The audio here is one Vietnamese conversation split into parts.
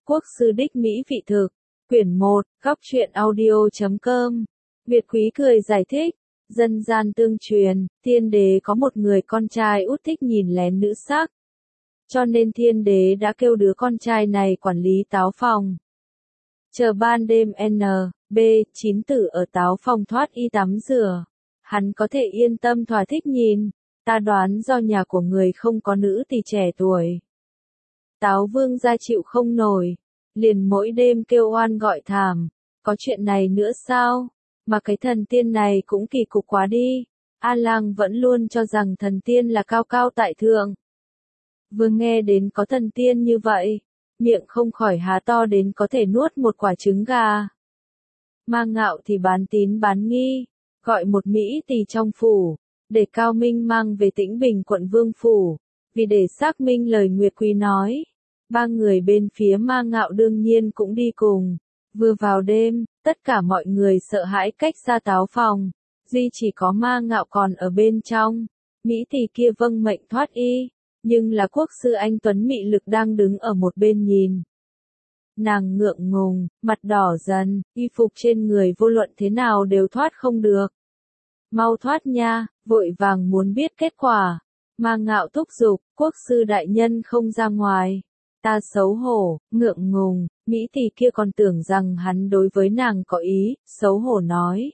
Quốc sư đích mỹ vị thực. Quyển 1, góc truyện audio.com. Việt Quý cười giải thích. Dân gian tương truyền, thiên đế có một người con trai út thích nhìn lén nữ sắc. Cho nên thiên đế đã kêu đứa con trai này quản lý táo phòng. Chờ ban đêm N.B. 9 tử ở táo phòng thoát y tắm rửa. Hắn có thể yên tâm thỏa thích nhìn. Ta đoán do nhà của người không có nữ tỳ trẻ tuổi. Táo vương gia chịu không nổi. Liền mỗi đêm kêu oan gọi thảm. Có chuyện này nữa sao? Mà cái thần tiên này cũng kỳ cục quá đi. A Lang vẫn luôn cho rằng thần tiên là cao cao tại thượng. Vừa nghe đến có thần tiên như vậy, miệng không khỏi há to đến có thể nuốt một quả trứng gà. Ma Ngạo thì bán tín bán nghi, gọi một mỹ tỳ trong phủ, để Cao Minh mang về Tĩnh Bình quận Vương phủ, vì để xác minh lời Nguyệt Quý nói. Ba người bên phía Ma Ngạo đương nhiên cũng đi cùng. Vừa vào đêm, tất cả mọi người sợ hãi cách ra táo phòng, duy chỉ có Ma Ngạo còn ở bên trong. Mỹ tỳ kia vâng mệnh thoát y, nhưng là quốc sư anh tuấn mị lực đang đứng ở một bên nhìn. Nàng ngượng ngùng, mặt đỏ dần, y phục trên người vô luận thế nào đều thoát không được. Mau thoát nha, vội vàng muốn biết kết quả. Ma Ngạo thúc giục, quốc sư đại nhân không ra ngoài. Ta xấu hổ, ngượng ngùng, mỹ tỳ kia còn tưởng rằng hắn đối với nàng có ý, xấu hổ nói.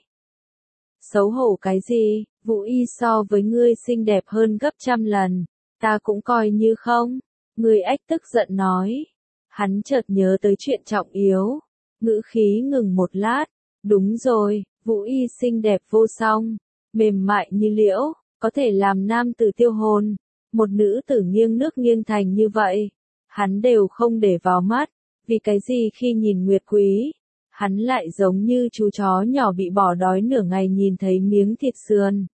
Xấu hổ cái gì, Vũ Y so với ngươi xinh đẹp hơn gấp trăm lần, ta cũng coi như không. Người ách tức giận nói. Hắn chợt nhớ tới chuyện trọng yếu, ngữ khí ngừng một lát. Đúng rồi, Vũ Y xinh đẹp vô song, mềm mại như liễu, có thể làm nam tử tiêu hồn. Một nữ tử nghiêng nước nghiêng thành như vậy, hắn đều không để vào mắt, vì cái gì khi nhìn Nguyệt Quý, hắn lại giống như chú chó nhỏ bị bỏ đói nửa ngày nhìn thấy miếng thịt sườn.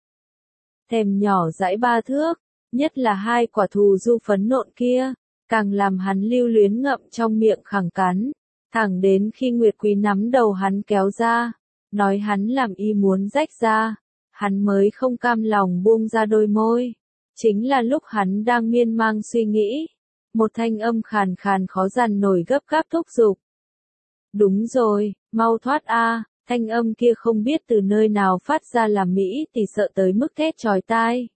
Thèm nhỏ dãi ba thước, nhất là hai quả thù du phấn nộn kia, càng làm hắn lưu luyến ngậm trong miệng khẳng cắn, thẳng đến khi Nguyệt Quý nắm đầu hắn kéo ra, nói hắn làm y muốn rách ra, hắn mới không cam lòng buông ra đôi môi. Chính là lúc hắn đang miên man suy nghĩ, một thanh âm khàn khàn khó dằn nổi gấp gáp thúc giục. Đúng rồi, mau thoát a! Thanh âm kia không biết từ nơi nào phát ra làm Mỹ thì sợ tới mức thét chói tai.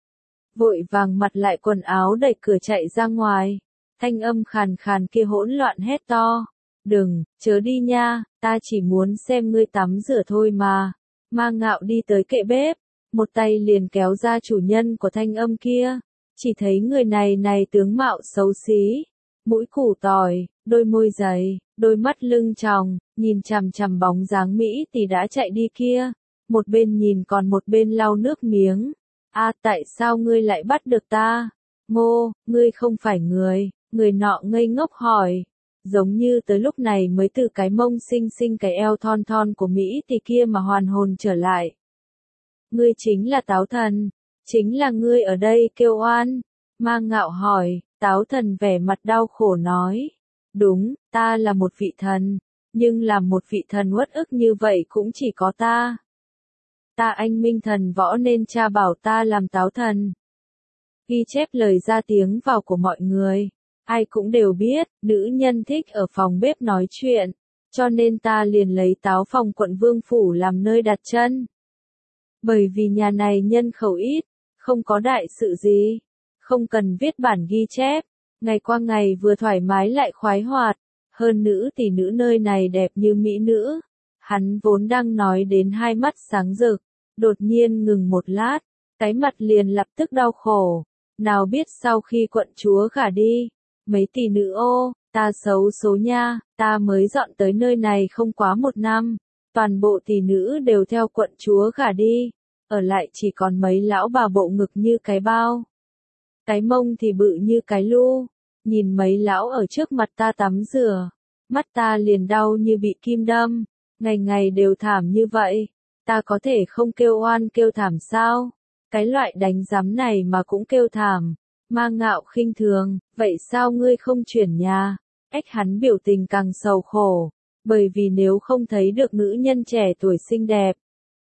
Vội vàng mặt lại quần áo đẩy cửa chạy ra ngoài, thanh âm khàn khàn kia hỗn loạn hét to. Đừng, chớ đi nha, ta chỉ muốn xem ngươi tắm rửa thôi mà. Ma Ngạo đi tới kệ bếp, một tay liền kéo ra chủ nhân của thanh âm kia. Chỉ thấy người này tướng mạo xấu xí, mũi củ tỏi, đôi môi dày, đôi mắt lưng tròng, nhìn chằm chằm bóng dáng Mỹ thì đã chạy đi kia, một bên nhìn còn một bên lau nước miếng. A, tại sao ngươi lại bắt được ta? Ngô, ngươi không phải người nọ ngây ngốc hỏi, giống như tới lúc này mới từ cái mông xinh xinh cái eo thon thon của Mỹ thì kia mà hoàn hồn trở lại. Ngươi chính là Táo Thần. Chính là ngươi ở đây kêu oan. Ma Ngạo hỏi. Táo Thần vẻ mặt đau khổ nói. Đúng, ta là một vị thần, nhưng làm một vị thần uất ức như vậy cũng chỉ có ta. Ta anh minh thần võ nên cha bảo ta làm Táo Thần. Ghi chép lời ra tiếng vào của mọi người. Ai cũng đều biết, nữ nhân thích ở phòng bếp nói chuyện, cho nên ta liền lấy táo phòng quận Vương phủ làm nơi đặt chân. Bởi vì nhà này nhân khẩu ít, không có đại sự gì, không cần viết bản ghi chép, ngày qua ngày vừa thoải mái lại khoái hoạt, hơn nữ tỷ nữ nơi này đẹp như mỹ nữ. Hắn vốn đang nói đến hai mắt sáng rực, đột nhiên ngừng một lát, cái mặt liền lập tức đau khổ, nào biết sau khi quận chúa gả đi, mấy tỷ nữ ô, ta xấu số nha, ta mới dọn tới nơi này không quá một năm. Toàn bộ tỷ nữ đều theo quận chúa gả đi, ở lại chỉ còn mấy lão bà bộ ngực như cái bao. Cái mông thì bự như cái lu, nhìn mấy lão ở trước mặt ta tắm rửa, mắt ta liền đau như bị kim đâm, ngày ngày đều thảm như vậy, ta có thể không kêu oan kêu thảm sao? Cái loại đánh giám này mà cũng kêu thảm. Ma Ngạo khinh thường, vậy sao ngươi không chuyển nhà? Ách hắn biểu tình càng sầu khổ. Bởi vì nếu không thấy được nữ nhân trẻ tuổi xinh đẹp,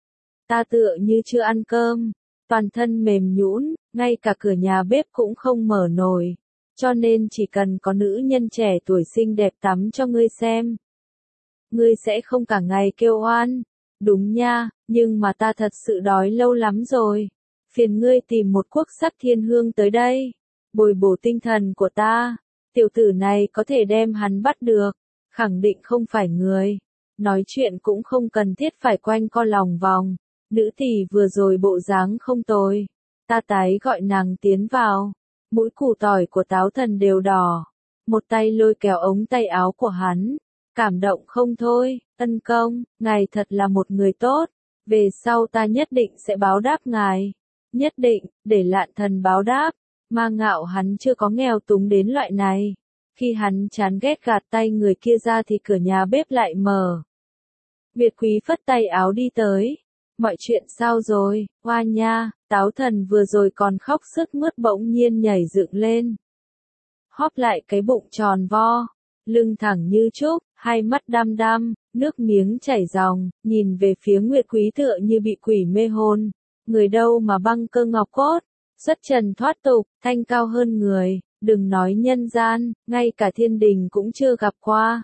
ta tựa như chưa ăn cơm, toàn thân mềm nhũn, ngay cả cửa nhà bếp cũng không mở nổi. cho nên chỉ cần có nữ nhân trẻ tuổi xinh đẹp tắm cho ngươi xem. Ngươi sẽ không cả ngày kêu oan. Đúng nha, nhưng mà ta thật sự đói lâu lắm rồi. Phiền ngươi tìm một quốc sắc thiên hương tới đây. Bồi bổ tinh thần của ta. Tiểu tử này có thể đem hắn bắt được. Khẳng định không phải người. Nói chuyện cũng không cần thiết phải quanh co lòng vòng. Nữ tỷ vừa rồi bộ dáng không tồi. Ta tái gọi nàng tiến vào. Mũi củ tỏi của Táo Thần đều đỏ. Một tay lôi kéo ống tay áo của hắn. Cảm động không thôi, ân công, ngài thật là một người tốt. Về sau ta nhất định sẽ báo đáp ngài. Nhất định, để Lạn Thần báo đáp. Ma Ngạo hắn chưa có nghèo túng đến loại này. Khi hắn chán ghét gạt tay người kia ra thì cửa nhà bếp lại mở. Việt Quý phất tay áo đi tới. Mọi chuyện sao rồi, Hoa nha, Táo Thần vừa rồi còn khóc sướt mướt bỗng nhiên nhảy dựng lên. Hóp lại cái bụng tròn vo, lưng thẳng như trúc, hai mắt đăm đăm, nước miếng chảy ròng, nhìn về phía Nguyệt Quý tựa như bị quỷ mê hồn. Người đâu mà băng cơ ngọc cốt, xuất trần thoát tục, thanh cao hơn người, đừng nói nhân gian, ngay cả thiên đình cũng chưa gặp qua.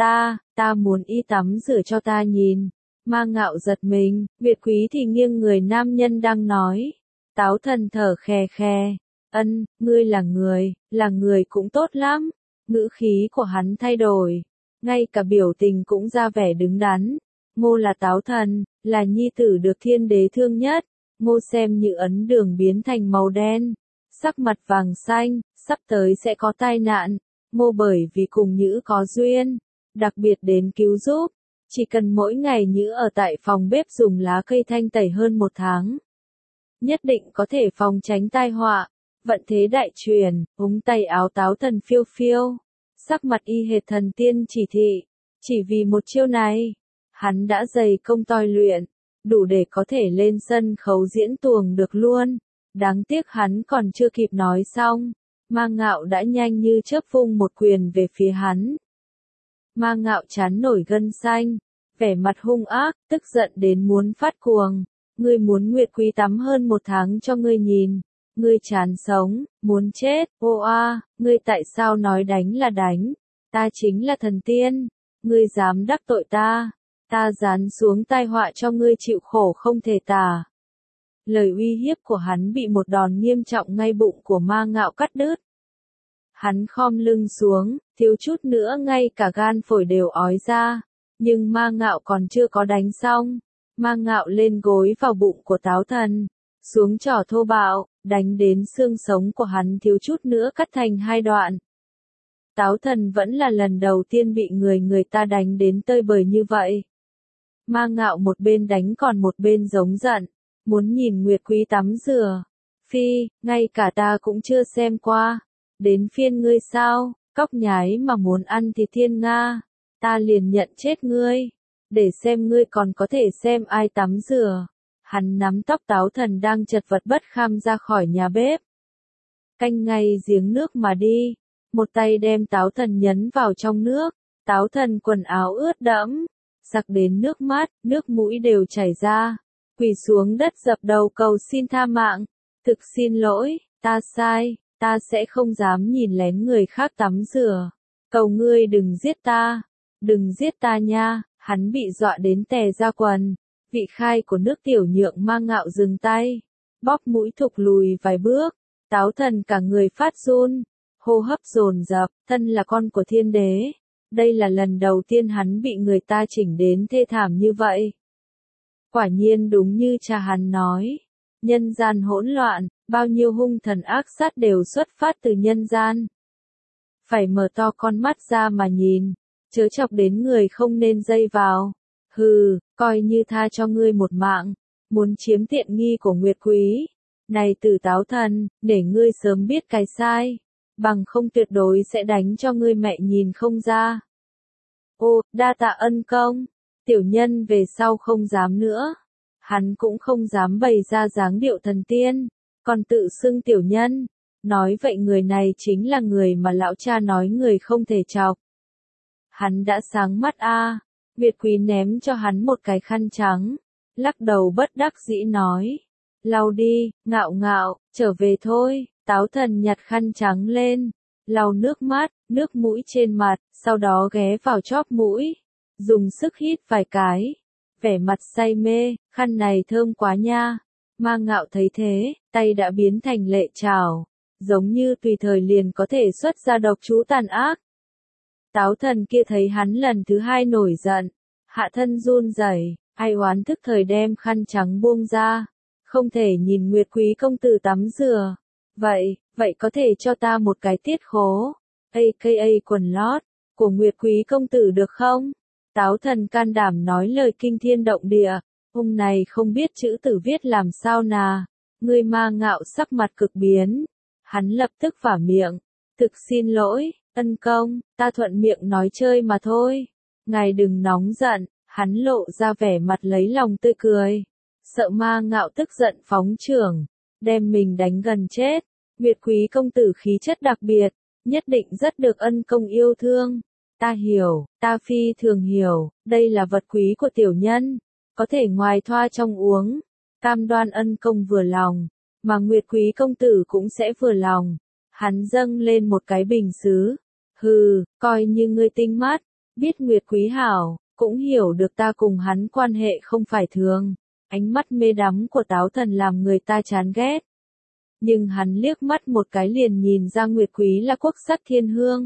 Ta muốn y tắm rửa cho ta nhìn. Ma Ngạo giật mình, Việt Quý thì nghiêng người nam nhân đang nói. Táo Thần thở khè khè. Ngươi là người cũng tốt lắm. Ngữ khí của hắn thay đổi. Ngay cả biểu tình cũng ra vẻ đứng đắn. Ngô là Táo Thần, là nhi tử được thiên đế thương nhất. Ngô xem như ấn đường biến thành màu đen. Sắc mặt vàng xanh, sắp tới sẽ có tai nạn. Ngô bởi vì cùng Nhữ có duyên. Đặc biệt đến cứu giúp. Chỉ cần mỗi ngày Nhữ ở tại phòng bếp dùng lá cây thanh tẩy hơn 1 tháng. Nhất định có thể phòng tránh tai họa. Vận thế đại truyền, ống tay áo Táo Thần phiêu phiêu. Sắc mặt y hệt thần tiên chỉ thị. Chỉ vì một chiêu này, hắn đã dày công toi luyện. Đủ để có thể lên sân khấu diễn tuồng được luôn. Đáng tiếc hắn còn chưa kịp nói xong. Ma Ngạo đã nhanh như chớp vung một quyền về phía hắn. Ma Ngạo trán nổi gân xanh, vẻ mặt hung ác, tức giận đến muốn phát cuồng. Ngươi muốn Nguyệt Quý tắm hơn 1 tháng cho ngươi nhìn. Ngươi chán sống, muốn chết, ô a, ngươi tại sao nói đánh là đánh? Ta chính là thần tiên. Ngươi dám đắc tội ta. Ta giáng xuống tai họa cho ngươi chịu khổ không thể tả. Lời uy hiếp của hắn bị một đòn nghiêm trọng ngay bụng của Ma Ngạo cắt đứt. Hắn khom lưng xuống, thiếu chút nữa ngay cả gan phổi đều ói ra. Nhưng Ma Ngạo còn chưa có đánh xong. Ma Ngạo lên gối vào bụng của Táo Thần. Xuống trỏ thô bạo, đánh đến xương sống của hắn thiếu chút nữa cắt thành 2 đoạn. Táo Thần vẫn là lần đầu tiên bị người ta đánh đến tơi bời như vậy. Ma Ngạo một bên đánh còn một bên giống giận. Muốn nhìn Nguyệt Quý tắm rửa. Phi, ngay cả ta cũng chưa xem qua. Đến phiên ngươi sao, cóc nhái mà muốn ăn thì thiên nga. Ta liền nhận chết ngươi. Để xem ngươi còn có thể xem ai tắm rửa. Hắn nắm tóc Táo Thần đang chật vật bất kham ra khỏi nhà bếp. Canh ngay giếng nước mà đi. Một tay đem Táo Thần nhấn vào trong nước. Táo Thần quần áo ướt đẫm. Sặc đến nước mắt, nước mũi đều chảy ra. Quỳ xuống đất dập đầu cầu xin tha mạng. Thực xin lỗi, ta sai, ta sẽ không dám nhìn lén người khác tắm rửa. Cầu ngươi đừng giết ta. Đừng giết ta nha. Hắn bị dọa đến tè ra quần. Vị khai của nước tiểu nhượng Ma Ngạo dừng tay. Bóp mũi thụt lùi vài bước. Táo Thần cả người phát run. Hô hấp dồn dập, thân là con của thiên đế. Đây là lần đầu tiên hắn bị người ta chỉnh đến thê thảm như vậy. Quả nhiên đúng như cha hắn nói. Nhân gian hỗn loạn, bao nhiêu hung thần ác sát đều xuất phát từ nhân gian. Phải mở to con mắt ra mà nhìn. Chớ chọc đến người không nên dây vào. Hừ, coi như tha cho ngươi một mạng. Muốn chiếm tiện nghi của Nguyệt Quý. Này Tử Táo Thần, để ngươi sớm biết cái sai. Bằng không tuyệt đối sẽ đánh cho ngươi mẹ nhìn không ra. Ô, đa tạ ân công. Tiểu nhân về sau không dám nữa. Hắn cũng không dám bày ra dáng điệu thần tiên. Còn tự xưng tiểu nhân. Nói vậy người này chính là người mà lão cha nói người không thể chọc. Hắn đã sáng mắt a. Việt Quý ném cho hắn một cái khăn trắng. Lắc đầu bất đắc dĩ nói. Lau đi, Ngạo Ngạo, trở về thôi. Táo Thần nhặt khăn trắng lên. lau nước mũi trên mặt, sau đó ghé vào chóp mũi, dùng sức hít vài cái, vẻ mặt say mê, khăn này thơm quá nha. Ma Ngạo thấy thế, tay đã biến thành lệ chảo, giống như tùy thời liền có thể xuất ra độc chú tàn ác. Táo thần kia thấy hắn lần thứ hai nổi giận, hạ thân run rẩy, ai oán thức thời đem khăn trắng buông ra, không thể nhìn Nguyệt Quý công tử tắm rửa. Vậy có thể cho ta một cái tiết khố, aka quần lót, của Nguyệt Quý công tử được không? Táo thần can đảm nói lời kinh thiên động địa, ông này không biết chữ tử viết làm sao nà, người Ma Ngạo sắc mặt cực biến, hắn lập tức vả miệng, thực xin lỗi, ân công, ta thuận miệng nói chơi mà thôi, ngài đừng nóng giận, hắn lộ ra vẻ mặt lấy lòng tươi cười, sợ Ma Ngạo tức giận phóng chưởng, đem mình đánh gần chết. Nguyệt Quý công tử khí chất đặc biệt, nhất định rất được ân công yêu thương. Ta hiểu, ta phi thường hiểu, đây là vật quý của tiểu nhân, có thể ngoài thoa trong uống, cam đoan ân công vừa lòng, mà Nguyệt Quý công tử cũng sẽ vừa lòng. Hắn dâng lên một cái bình sứ, hừ, coi như ngươi tinh mắt, biết Nguyệt Quý hảo, cũng hiểu được ta cùng hắn quan hệ không phải thường. Ánh mắt mê đắm của Táo thần làm người ta chán ghét. Nhưng hắn liếc mắt một cái liền nhìn ra Nguyệt Quý là quốc sắc thiên hương.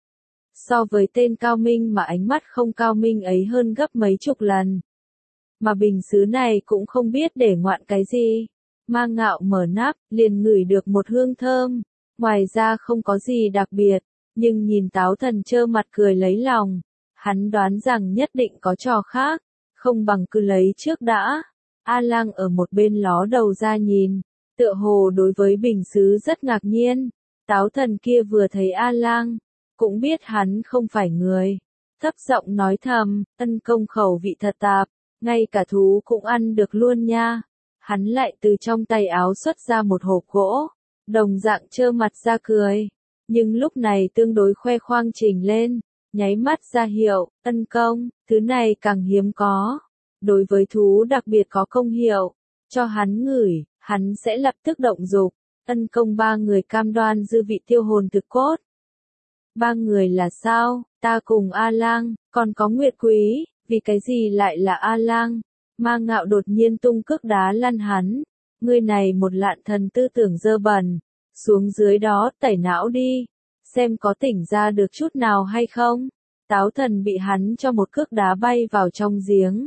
So với tên cao minh mà ánh mắt không cao minh ấy hơn gấp mấy chục lần. Mà bình sứ này cũng không biết để ngoạn cái gì. Ma Ngạo mở nắp, liền ngửi được một hương thơm. Ngoài ra không có gì đặc biệt, nhưng nhìn Táo thần trơ mặt cười lấy lòng. Hắn đoán rằng nhất định có trò khác, không bằng cứ lấy trước đã. A Lang ở một bên ló đầu ra nhìn, tựa hồ đối với bình sứ rất ngạc nhiên. Táo thần kia vừa thấy A Lang, cũng biết hắn không phải người. Thấp giọng nói thầm, ân công khẩu vị thật tạp, ngay cả thú cũng ăn được luôn nha. Hắn lại từ trong tay áo xuất ra một hộp gỗ, đồng dạng trơ mặt ra cười. Nhưng lúc này tương đối khoe khoang trình lên, nháy mắt ra hiệu, ân công, thứ này càng hiếm có. Đối với thú đặc biệt có công hiệu, cho hắn ngửi, hắn sẽ lập tức động dục. Ân công ba người cam đoan dư vị tiêu hồn thực cốt. Ba người là sao? Ta cùng A Lang, còn có Nguyệt Quý, vì cái gì lại là A Lang? Ma Ngạo đột nhiên tung cước đá lăn hắn. Ngươi này một lạn thần tư tưởng dơ bẩn, xuống dưới đó tẩy não đi, xem có tỉnh ra được chút nào hay không. Táo thần bị hắn cho một cước đá bay vào trong giếng.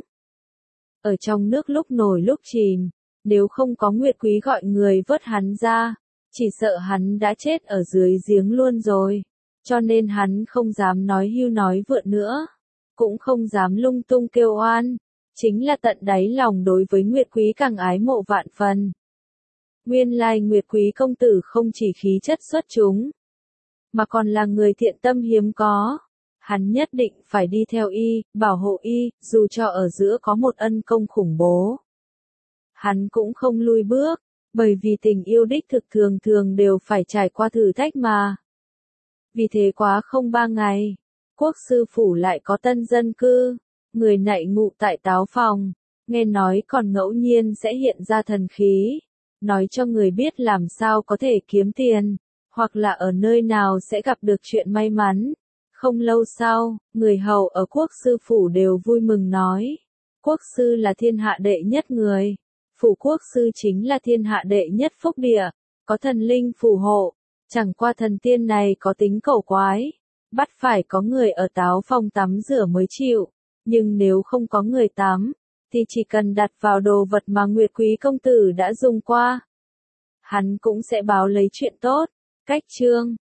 Ở trong nước lúc nổi lúc chìm, nếu không có Nguyệt Quý gọi người vớt hắn ra, chỉ sợ hắn đã chết ở dưới giếng luôn rồi. Cho nên hắn không dám nói hưu nói vượn nữa, cũng không dám lung tung kêu oan, chính là tận đáy lòng đối với Nguyệt Quý càng ái mộ vạn phần. Nguyên lai Nguyệt Quý công tử không chỉ khí chất xuất chúng, mà còn là người thiện tâm hiếm có. Hắn nhất định phải đi theo y, bảo hộ y, dù cho ở giữa có một ân công khủng bố. Hắn cũng không lui bước, bởi vì tình yêu đích thực thường thường đều phải trải qua thử thách mà. Vì thế quá không 3 ngày, quốc sư phủ lại có tân dân cư, người nạy ngụ tại táo phòng, nghe nói còn ngẫu nhiên sẽ hiện ra thần khí, nói cho người biết làm sao có thể kiếm tiền, hoặc là ở nơi nào sẽ gặp được chuyện may mắn. Không lâu sau, người hầu ở quốc sư phủ đều vui mừng nói, quốc sư là thiên hạ đệ nhất người, phủ quốc sư chính là thiên hạ đệ nhất phúc địa, có thần linh phù hộ, chẳng qua thần tiên này có tính cẩu quái, bắt phải có người ở táo phòng tắm rửa mới chịu, nhưng nếu không có người tắm, thì chỉ cần đặt vào đồ vật mà Nguyệt Quý công tử đã dùng qua, hắn cũng sẽ báo lấy chuyện tốt. Cách chương